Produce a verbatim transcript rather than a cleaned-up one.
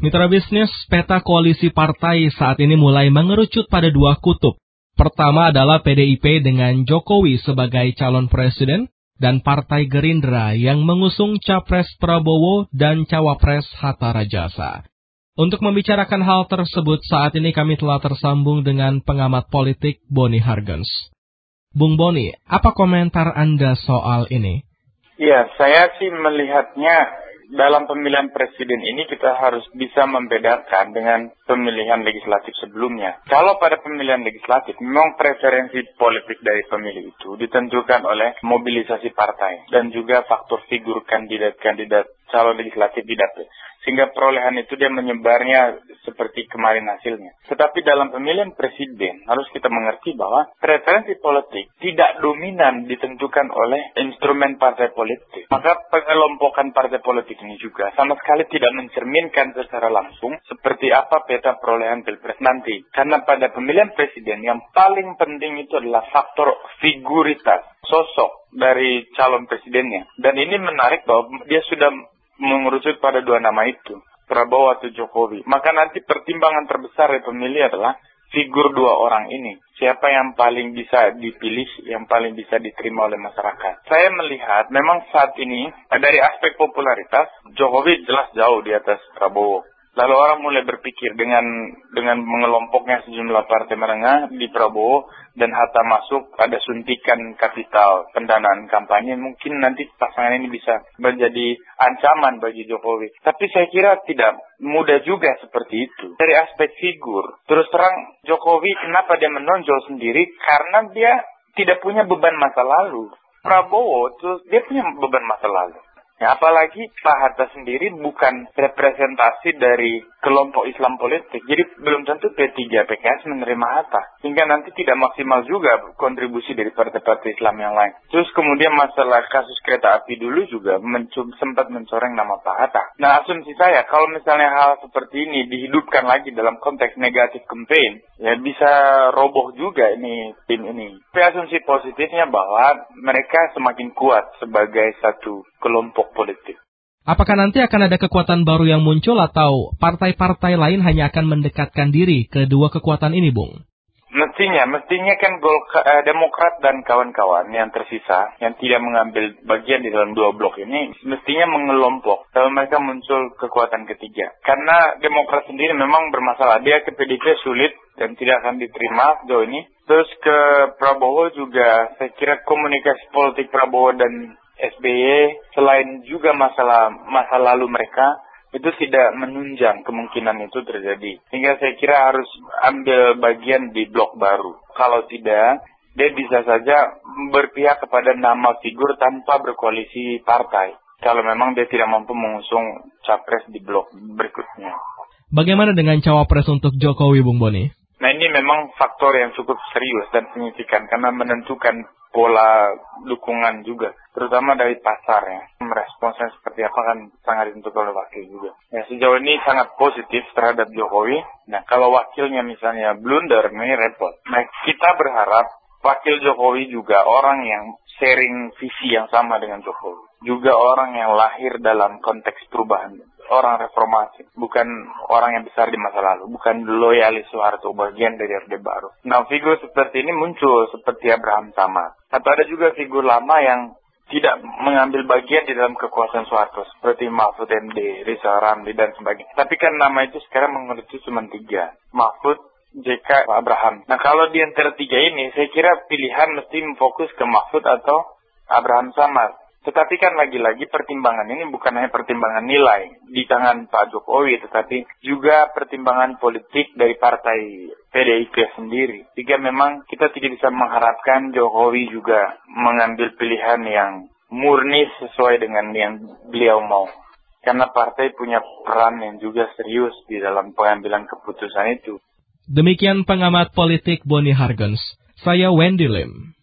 Mitra bisnis, peta koalisi partai saat ini mulai mengerucut pada dua kutub. Pertama adalah P D I P dengan Jokowi sebagai calon presiden dan Partai Gerindra yang mengusung Capres Prabowo dan Cawapres Hatta Rajasa. Untuk membicarakan hal tersebut, saat ini kami telah tersambung dengan pengamat politik Boni Hargens. Bung Boni, apa komentar Anda soal ini? Ya, saya sih melihatnya dalam pemilihan presiden ini kita harus bisa membedakan dengan pemilihan legislatif sebelumnya. Kalau pada pemilihan legislatif, memang preferensi politik dari pemilih itu ditentukan oleh mobilisasi partai dan juga faktor figur kandidat-kandidat calon legislatif di dapil. Sehingga perolehan itu dia menyebarnya seperti kemarin hasilnya. Tetapi dalam pemilihan presiden harus kita mengerti bahwa preferensi politik tidak dominan ditentukan oleh instrumen partai politik. Maka pengelompokan partai politik ini juga sama sekali tidak mencerminkan secara langsung seperti apa peta perolehan pilpres nanti. Karena pada pemilihan presiden yang paling penting itu adalah faktor figuritas, sosok dari calon presidennya. Dan ini menarik bahwa dia sudah mengerucut pada dua nama itu, Prabowo atau Jokowi. Maka nanti pertimbangan terbesar dari pemilih adalah figur dua orang ini. Siapa yang paling bisa dipilih, yang paling bisa diterima oleh masyarakat. Saya melihat memang saat ini dari aspek popularitas, Jokowi jelas jauh di atas Prabowo. Lalu orang mulai berpikir dengan dengan mengelompoknya sejumlah partai menengah di Prabowo dan Hatta masuk, ada suntikan kapital pendanaan kampanye, mungkin nanti pasangan ini bisa menjadi ancaman bagi Jokowi. Tapi saya kira tidak mudah juga seperti itu. Dari aspek figur, terus terang Jokowi kenapa dia menonjol sendiri? Karena dia tidak punya beban masa lalu. Prabowo terus dia punya beban masa lalu. Ya, apalagi Pak Hatta sendiri bukan representasi dari kelompok Islam politik. Jadi belum tentu P tiga P K S menerima Hatta. Sehingga nanti tidak maksimal juga kontribusi dari partai-partai Islam yang lain. Terus kemudian masalah kasus kereta api dulu juga mencum, sempat mencoreng nama Pak Hatta. Nah, asumsi saya kalau misalnya hal seperti ini dihidupkan lagi dalam konteks negatif campaign, ya bisa roboh juga ini tim ini. Tapi asumsi positifnya bahwa mereka semakin kuat sebagai satu kelompok politik. Apakah nanti akan ada kekuatan baru yang muncul atau partai-partai lain hanya akan mendekatkan diri ke dua kekuatan ini, Bung? Mestinya, mestinya kan Golka, eh, Demokrat dan kawan-kawan yang tersisa, yang tidak mengambil bagian di dalam dua blok ini, mestinya mengelompok kalau mereka muncul kekuatan ketiga. Karena Demokrat sendiri memang bermasalah. Dia ke P D I P sulit dan tidak akan diterima sejauh ini. Terus ke Prabowo juga, saya kira komunikasi politik Prabowo dan S B Y selain juga masalah masa lalu mereka itu tidak menunjang kemungkinan itu terjadi. Sehingga saya kira harus ambil bagian di blok baru. Kalau tidak, dia bisa saja berpihak kepada nama figur tanpa berkoalisi partai. Kalau memang dia tidak mampu mengusung capres di blok berikutnya. Bagaimana dengan cawapres untuk Jokowi, Bung Boni? Nah, ini memang faktor yang cukup serius dan signifikan karena menentukan pola dukungan juga, terutama dari pasar ya. Meresponsnya seperti apa kan sangat ditentukan oleh wakil juga. Ya, sejauh ini sangat positif terhadap Jokowi. Nah, kalau wakilnya misalnya blunder, ini repot. Nah, kita berharap wakil Jokowi juga orang yang sharing visi yang sama dengan Jokowi. Juga orang yang lahir dalam konteks perubahan. Orang reformasi, bukan orang yang besar di masa lalu, bukan loyalis Soeharto, bagian dari Orde Baru. Nah, figur seperti ini muncul seperti Abraham Samad. Atau ada juga figur lama yang tidak mengambil bagian di dalam kekuasaan Soeharto, seperti Mahfud M D, Rizal Ramli, dan sebagainya. Tapi kan nama itu sekarang mengerucut cuma tiga, Mahfud, J K, Abraham. Nah, kalau di antara tiga ini, saya kira pilihan mesti fokus ke Mahfud atau Abraham Samad. Tetapi kan lagi-lagi pertimbangan ini bukan hanya pertimbangan nilai di tangan Pak Jokowi, tetapi juga pertimbangan politik dari partai P D I P sendiri. Jika memang kita tidak bisa mengharapkan Jokowi juga mengambil pilihan yang murni sesuai dengan yang beliau mau. Karena partai punya peran yang juga serius di dalam pengambilan keputusan itu. Demikian pengamat politik Boni Hargens. Saya Wendy Lim.